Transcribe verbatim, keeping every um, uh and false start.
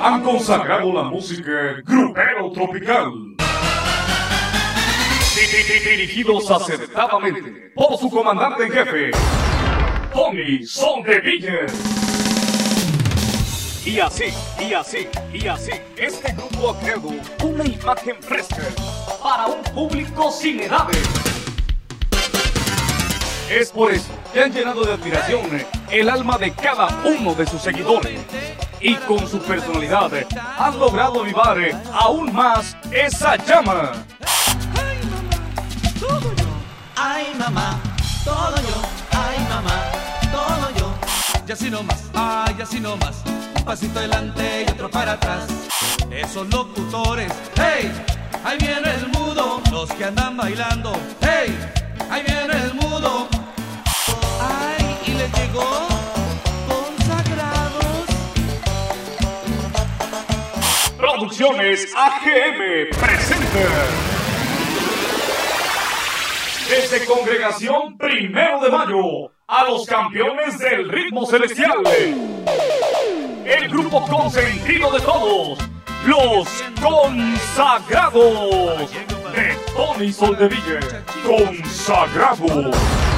han consagrado la música grupero tropical. Dirigidos acertadamente por su comandante en jefe, Tony Soldevilla. Y así, y así, y así, este grupo ha creado una imagen fresca para un público sin edades. Es por eso que han llenado de admiración el alma de cada uno de sus seguidores. Y con su personalidad han logrado avivar aún más esa llama. Ay mamá, todo yo, ay mamá, todo yo. Y así nomás, ay así nomás, un pasito adelante y otro para atrás. Esos locutores, hey, ahí viene el mudo, los que andan bailando, hey, ahí viene el mudo. Ay, y les llegó consagrados. Producciones A G M presenta desde Congregación Primero de Mayo a los campeones del ritmo celestial, el grupo consentido de todos, los consagrados de Tony Soldevilla. Consagrados.